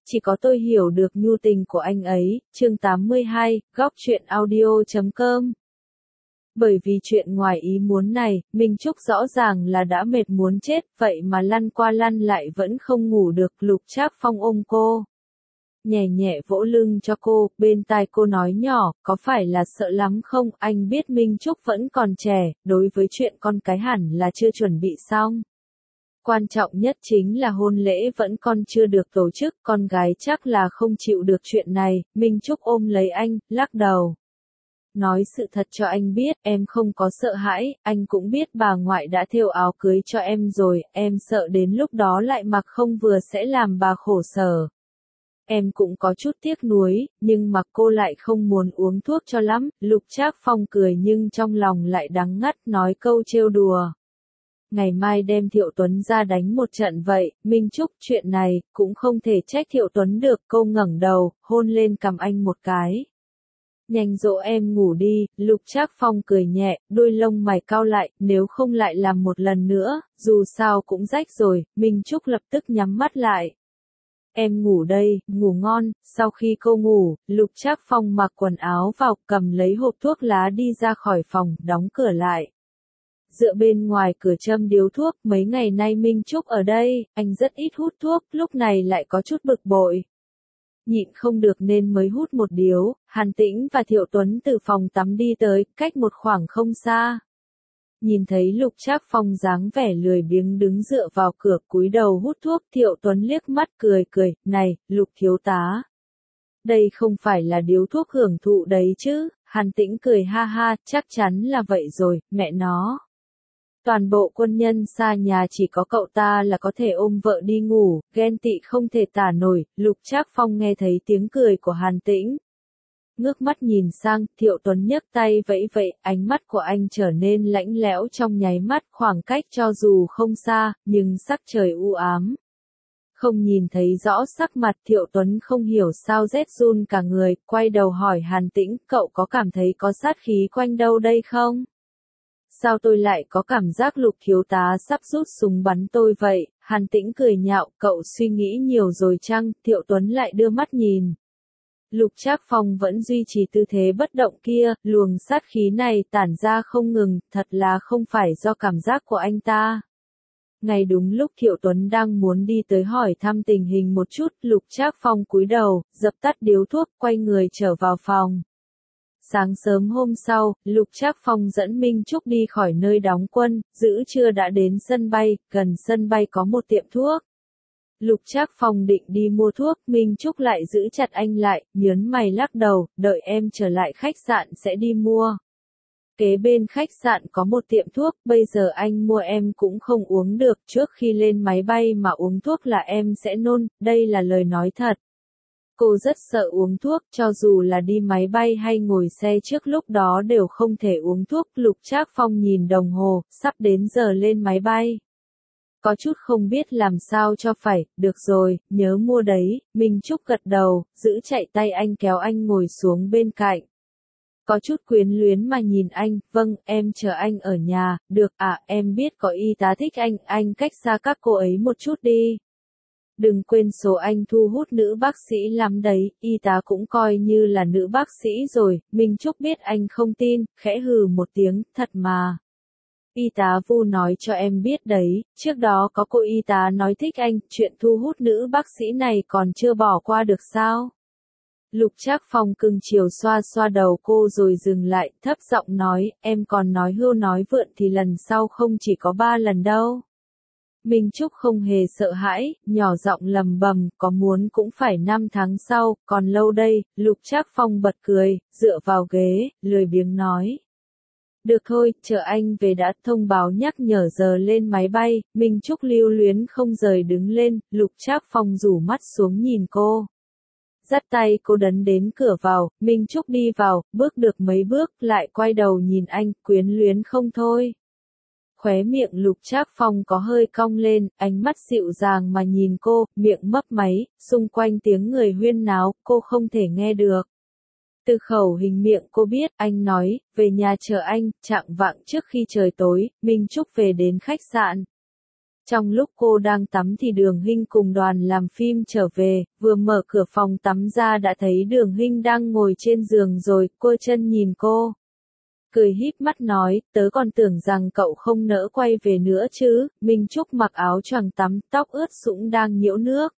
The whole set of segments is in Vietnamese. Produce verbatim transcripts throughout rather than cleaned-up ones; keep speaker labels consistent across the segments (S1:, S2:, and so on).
S1: chỉ có tôi hiểu được nhu tình của anh ấy, chương tám mươi hai, góc truyện audio chấm com. Bởi vì chuyện ngoài ý muốn này, Minh Trúc rõ ràng là đã mệt muốn chết, vậy mà lăn qua lăn lại vẫn không ngủ được. Lục Trác Phong ôm cô, nhẹ nhẹ vỗ lưng cho cô, bên tai cô nói nhỏ, có phải là sợ lắm không? Anh biết Minh Trúc vẫn còn trẻ, đối với chuyện con cái hẳn là chưa chuẩn bị xong. Quan trọng nhất chính là hôn lễ vẫn còn chưa được tổ chức, con gái chắc là không chịu được chuyện này. Minh Trúc ôm lấy anh, lắc đầu. Nói sự thật cho anh biết, em không có sợ hãi, anh cũng biết bà ngoại đã thêu áo cưới cho em rồi, em sợ đến lúc đó lại mặc không vừa sẽ làm bà khổ sở. Em cũng có chút tiếc nuối, nhưng mà cô lại không muốn uống thuốc cho lắm. Lục Trác Phong cười nhưng trong lòng lại đắng ngắt, nói câu trêu đùa. Ngày mai đem Thiệu Tuấn ra đánh một trận vậy. Minh Trúc, chuyện này cũng không thể trách Thiệu Tuấn được. Cô ngẩng đầu, hôn lên cằm anh một cái. Nhanh dỗ em ngủ đi. Lục Trác Phong cười nhẹ, đôi lông mày cau lại, nếu không lại làm một lần nữa, dù sao cũng rách rồi. Minh Trúc lập tức nhắm mắt lại. Em ngủ đây, ngủ ngon. Sau khi cô ngủ, Lục Trác Phong mặc quần áo vào, cầm lấy hộp thuốc lá đi ra khỏi phòng, đóng cửa lại. Dựa bên ngoài cửa châm điếu thuốc, mấy ngày nay Minh Trúc ở đây, anh rất ít hút thuốc, lúc này lại có chút bực bội. Nhịn không được nên mới hút một điếu. Hàn Tĩnh và Thiệu Tuấn từ phòng tắm đi tới, cách một khoảng không xa. Nhìn thấy Lục Trác Phong dáng vẻ lười biếng đứng dựa vào cửa cúi đầu hút thuốc, Thiệu Tuấn liếc mắt cười cười, này, Lục thiếu tá. Đây không phải là điếu thuốc hưởng thụ đấy chứ? Hàn Tĩnh cười ha ha, chắc chắn là vậy rồi, mẹ nó. Toàn bộ quân nhân xa nhà chỉ có cậu ta là có thể ôm vợ đi ngủ, ghen tị không thể tả nổi. Lục Trác Phong nghe thấy tiếng cười của Hàn Tĩnh. Ngước mắt nhìn sang, Thiệu Tuấn nhấc tay vẫy vẫy, ánh mắt của anh trở nên lạnh lẽo trong nháy mắt, khoảng cách cho dù không xa, nhưng sắc trời u ám. Không nhìn thấy rõ sắc mặt, Thiệu Tuấn không hiểu sao rét run cả người, quay đầu hỏi Hàn Tĩnh, cậu có cảm thấy có sát khí quanh đâu đây không? Sao tôi lại có cảm giác Lục thiếu tá sắp rút súng bắn tôi vậy? Hàn Tĩnh cười nhạo, cậu suy nghĩ nhiều rồi chăng? Thiệu Tuấn lại đưa mắt nhìn. Lục Trác Phong vẫn duy trì tư thế bất động kia, luồng sát khí này tản ra không ngừng, thật là không phải do cảm giác của anh ta. Ngay đúng lúc Thiệu Tuấn đang muốn đi tới hỏi thăm tình hình một chút, Lục Trác Phong cúi đầu, dập tắt điếu thuốc, quay người trở vào phòng. Sáng sớm hôm sau, Lục Trác Phong dẫn Minh Trúc đi khỏi nơi đóng quân, giữa trưa đã đến sân bay, gần sân bay có một tiệm thuốc. Lục Trác Phong định đi mua thuốc, Minh Trúc lại giữ chặt anh lại, nhớn mày lắc đầu, đợi em trở lại khách sạn sẽ đi mua. Kế bên khách sạn có một tiệm thuốc, bây giờ anh mua em cũng không uống được, trước khi lên máy bay mà uống thuốc là em sẽ nôn, đây là lời nói thật. Cô rất sợ uống thuốc, cho dù là đi máy bay hay ngồi xe trước lúc đó đều không thể uống thuốc. Lục Trác Phong nhìn đồng hồ, sắp đến giờ lên máy bay. Có chút không biết làm sao cho phải, được rồi, nhớ mua đấy. Minh Trúc gật đầu, giữ chạy tay anh kéo anh ngồi xuống bên cạnh. Có chút quyến luyến mà nhìn anh, vâng, em chờ anh ở nhà, được à, em biết có y tá thích anh, anh cách xa các cô ấy một chút đi. Đừng quên số anh thu hút nữ bác sĩ lắm đấy, y tá cũng coi như là nữ bác sĩ rồi. Minh Trúc biết anh không tin, khẽ hừ một tiếng, thật mà. Y tá Vu nói cho em biết đấy, trước đó có cô y tá nói thích anh, chuyện thu hút nữ bác sĩ này còn chưa bỏ qua được sao? Lục Trác Phong cưng chiều xoa xoa đầu cô rồi dừng lại, thấp giọng nói, em còn nói hưu nói vượn thì lần sau không chỉ có ba lần đâu. Minh Trúc không hề sợ hãi, nhỏ giọng lầm bầm, có muốn cũng phải năm tháng sau, còn lâu đây. Lục Trác Phong bật cười, dựa vào ghế, lười biếng nói. Được thôi, chờ anh về đã, thông báo nhắc nhở giờ lên máy bay. Minh Trúc lưu luyến không rời đứng lên, Lục Trác Phong rủ mắt xuống nhìn cô. Dắt tay cô đấn đến cửa vào, Minh Trúc đi vào, bước được mấy bước, lại quay đầu nhìn anh, quyến luyến không thôi. Khóe miệng Lục Trác Phong có hơi cong lên, ánh mắt dịu dàng mà nhìn cô, miệng mấp máy, xung quanh tiếng người huyên náo, cô không thể nghe được. Từ khẩu hình miệng cô biết, anh nói, về nhà chờ anh, chạng vạng trước khi trời tối. Minh Trúc về đến khách sạn. Trong lúc cô đang tắm thì Đường Hinh cùng đoàn làm phim trở về, vừa mở cửa phòng tắm ra đã thấy Đường Hinh đang ngồi trên giường rồi, cô chân nhìn cô. Cười híp mắt nói, tớ còn tưởng rằng cậu không nỡ quay về nữa chứ. Minh Trúc mặc áo choàng tắm, tóc ướt sũng đang nhiễu nước.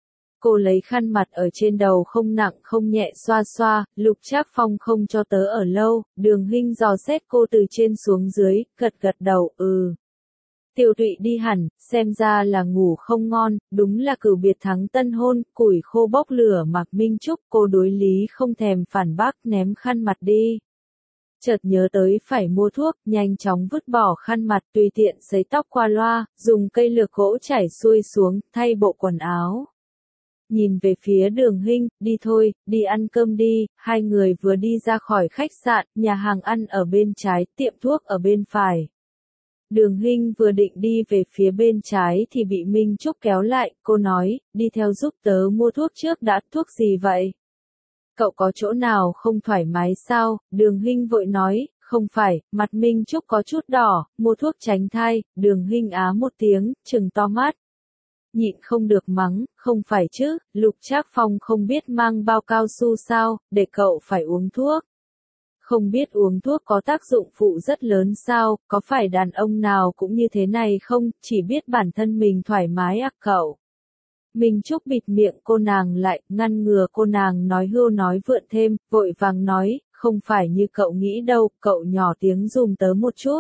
S1: Cô lấy khăn mặt ở trên đầu không nặng không nhẹ xoa xoa, Lục Trác Phong không cho tớ ở lâu. Đường Hinh dò xét cô từ trên xuống dưới, gật gật đầu, ừ. Tiểu Tụy đi hẳn, xem ra là ngủ không ngon, đúng là cửu biệt thắng tân hôn, củi khô bốc lửa mặc Minh Trúc, cô đối lý không thèm phản bác, ném khăn mặt đi. Chợt nhớ tới phải mua thuốc, nhanh chóng vứt bỏ khăn mặt, tùy tiện sấy tóc qua loa, dùng cây lược gỗ chảy xuôi xuống, thay bộ quần áo. Nhìn về phía Đường Hinh, đi thôi, đi ăn cơm đi. Hai người vừa đi ra khỏi khách sạn, nhà hàng ăn ở bên trái, tiệm thuốc ở bên phải. Đường Hinh vừa định đi về phía bên trái thì bị Minh Trúc kéo lại, cô nói, đi theo giúp tớ mua thuốc trước đã. Thuốc gì vậy? Cậu có chỗ nào không thoải mái sao? Đường Hinh vội nói, không phải. Mặt Minh Trúc có chút đỏ, mua thuốc tránh thai. Đường Hinh á một tiếng, trừng to mắt. Nhịn không được mắng, không phải chứ, Lục Trác Phong không biết mang bao cao su sao, để cậu phải uống thuốc. Không biết uống thuốc có tác dụng phụ rất lớn sao, có phải đàn ông nào cũng như thế này không, chỉ biết bản thân mình thoải mái à cậu. Minh Trúc bịt miệng cô nàng lại, ngăn ngừa cô nàng nói hưu nói vượn thêm, vội vàng nói, không phải như cậu nghĩ đâu, cậu nhỏ tiếng dùm tớ một chút.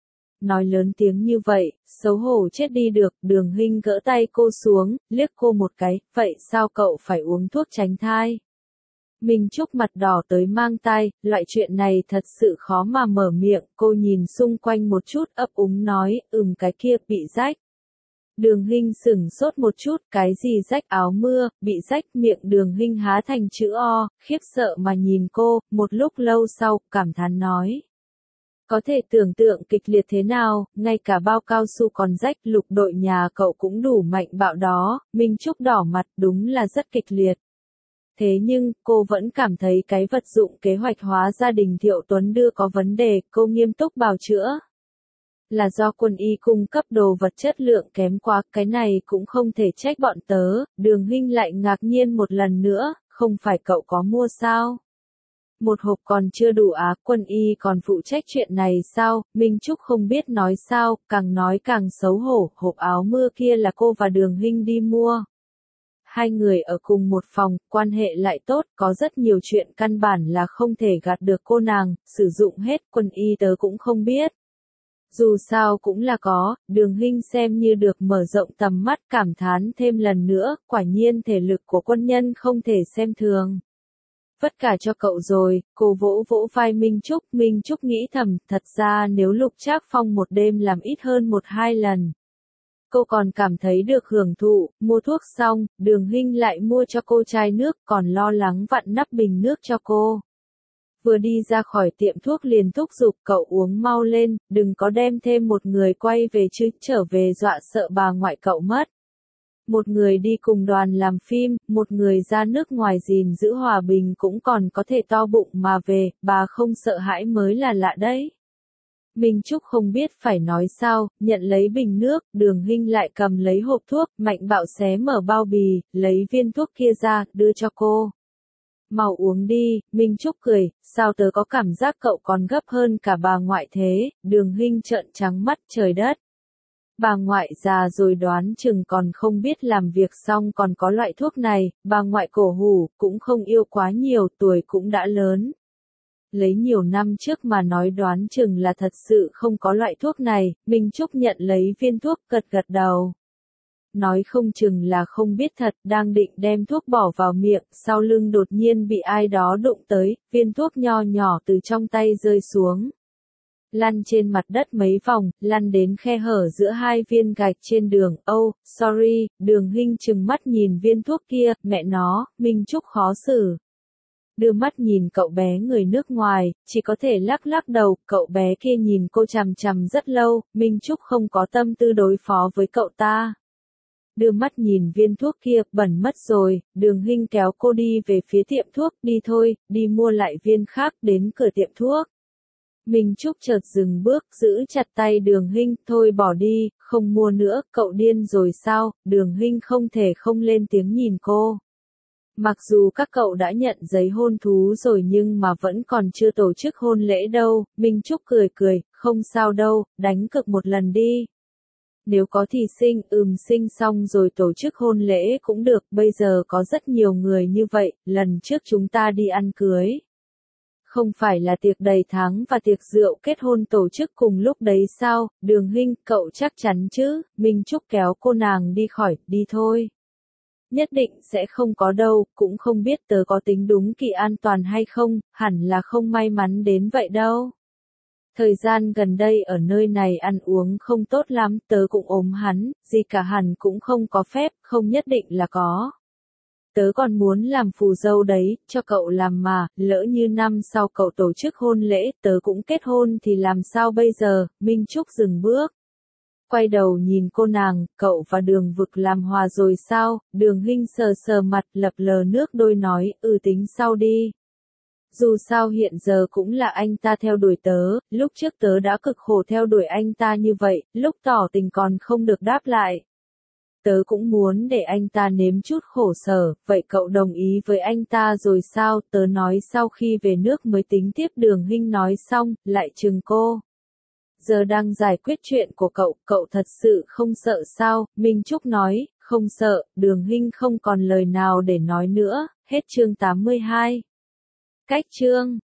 S1: Nói lớn tiếng như vậy, xấu hổ chết đi được. Đường Hinh gỡ tay cô xuống, liếc cô một cái, vậy sao cậu phải uống thuốc tránh thai? Minh Trúc mặt đỏ tới mang tai, loại chuyện này thật sự khó mà mở miệng, cô nhìn xung quanh một chút ấp úng nói, ừm cái kia bị rách. Đường Hinh sửng sốt một chút, cái gì rách? Áo mưa, bị rách. Miệng Đường Hinh há thành chữ O, khiếp sợ mà nhìn cô, một lúc lâu sau, cảm thán nói. Có thể tưởng tượng kịch liệt thế nào, ngay cả bao cao su còn rách. Lục đội nhà cậu cũng đủ mạnh bạo đó. Minh Trúc đỏ mặt, đúng là rất kịch liệt. Thế nhưng, cô vẫn cảm thấy cái vật dụng kế hoạch hóa gia đình Thiệu Tuấn đưa có vấn đề, cô nghiêm túc bào chữa. Là do quân y cung cấp đồ vật chất lượng kém quá, cái này cũng không thể trách bọn tớ. Đường Hinh lại ngạc nhiên một lần nữa, không phải cậu có mua sao? Một hộp còn chưa đủ á, quân y còn phụ trách chuyện này sao? Minh Trúc không biết nói sao, càng nói càng xấu hổ, hộp áo mưa kia là cô và Đường Hinh đi mua. Hai người ở cùng một phòng, quan hệ lại tốt, có rất nhiều chuyện căn bản là không thể gạt được cô nàng, sử dụng hết, quân y tớ cũng không biết. Dù sao cũng là có, Đường Hinh xem như được mở rộng tầm mắt, cảm thán thêm lần nữa, quả nhiên thể lực của quân nhân không thể xem thường. Vất cả cho cậu rồi, cô vỗ vỗ vai Minh Trúc, Minh Trúc nghĩ thầm, thật ra nếu Lục Trác Phong một đêm làm ít hơn một hai lần. Cô còn cảm thấy được hưởng thụ, mua thuốc xong, Đường Hinh lại mua cho cô chai nước, còn lo lắng vặn nắp bình nước cho cô. Vừa đi ra khỏi tiệm thuốc liền thúc giục cậu uống mau lên, đừng có đem thêm một người quay về chứ, trở về dọa sợ bà ngoại cậu mất. Một người đi cùng đoàn làm phim, một người ra nước ngoài gìn giữ hòa bình cũng còn có thể to bụng mà về, bà không sợ hãi mới là lạ đấy. Minh Trúc không biết phải nói sao, nhận lấy bình nước, Đường Hinh lại cầm lấy hộp thuốc, mạnh bạo xé mở bao bì, lấy viên thuốc kia ra, đưa cho cô. Mau uống đi, Minh Trúc cười, sao tớ có cảm giác cậu còn gấp hơn cả bà ngoại thế? Đường Hinh trợn trắng mắt, trời đất. Bà ngoại già rồi đoán chừng còn không biết làm việc xong còn có loại thuốc này, bà ngoại cổ hủ, cũng không yêu quá nhiều, tuổi cũng đã lớn. Lấy nhiều năm trước mà nói đoán chừng là thật sự không có loại thuốc này, Minh Trúc nhận lấy viên thuốc gật gật đầu. Nói không chừng là không biết thật, đang định đem thuốc bỏ vào miệng, sau lưng đột nhiên bị ai đó đụng tới, viên thuốc nho nhỏ từ trong tay rơi xuống. Lăn trên mặt đất mấy vòng, lăn đến khe hở giữa hai viên gạch trên đường, oh, sorry, Đường Hinh trừng mắt nhìn viên thuốc kia, mẹ nó, Minh Trúc khó xử. Đưa mắt nhìn cậu bé người nước ngoài, chỉ có thể lắc lắc đầu, cậu bé kia nhìn cô chằm chằm rất lâu, Minh Trúc không có tâm tư đối phó với cậu ta. Đưa mắt nhìn viên thuốc kia, bẩn mất rồi, Đường Hinh kéo cô đi về phía tiệm thuốc, đi thôi, đi mua lại viên khác, đến cửa tiệm thuốc. Minh Trúc chợt dừng bước, giữ chặt tay Đường Hinh, thôi bỏ đi, không mua nữa, cậu điên rồi sao? Đường Hinh không thể không lên tiếng nhìn cô. Mặc dù các cậu đã nhận giấy hôn thú rồi nhưng mà vẫn còn chưa tổ chức hôn lễ đâu, Minh Trúc cười cười, không sao đâu, đánh cược một lần đi. Nếu có thì sinh, ừm sinh xong rồi tổ chức hôn lễ cũng được, bây giờ có rất nhiều người như vậy, lần trước chúng ta đi ăn cưới. Không phải là tiệc đầy tháng và tiệc rượu kết hôn tổ chức cùng lúc đấy sao? Đường Hinh, cậu chắc chắn chứ? Minh Trúc kéo cô nàng đi khỏi, đi thôi. Nhất định sẽ không có đâu, cũng không biết tớ có tính đúng kỳ an toàn hay không, hẳn là không may mắn đến vậy đâu. Thời gian gần đây ở nơi này ăn uống không tốt lắm, tớ cũng ốm hắn, gì cả hẳn cũng không có phép, không nhất định là có. Tớ còn muốn làm phù dâu đấy, cho cậu làm mà, lỡ như năm sau cậu tổ chức hôn lễ, tớ cũng kết hôn thì làm sao bây giờ? Minh Trúc dừng bước. Quay đầu nhìn cô nàng, cậu và Đường Vực làm hòa rồi sao? Đường Hinh sờ sờ mặt, lập lờ nước đôi nói, ừ tính sau đi. Dù sao hiện giờ cũng là anh ta theo đuổi tớ, lúc trước tớ đã cực khổ theo đuổi anh ta như vậy, lúc tỏ tình còn không được đáp lại. Tớ cũng muốn để anh ta nếm chút khổ sở, vậy cậu đồng ý với anh ta rồi sao? Tớ nói sau khi về nước mới tính tiếp. Đường Hinh nói xong, lại chừng cô. Giờ đang giải quyết chuyện của cậu, cậu thật sự không sợ sao? Minh Trúc nói, không sợ. Đường Hinh không còn lời nào để nói nữa, hết chương tám mươi hai. Cách chương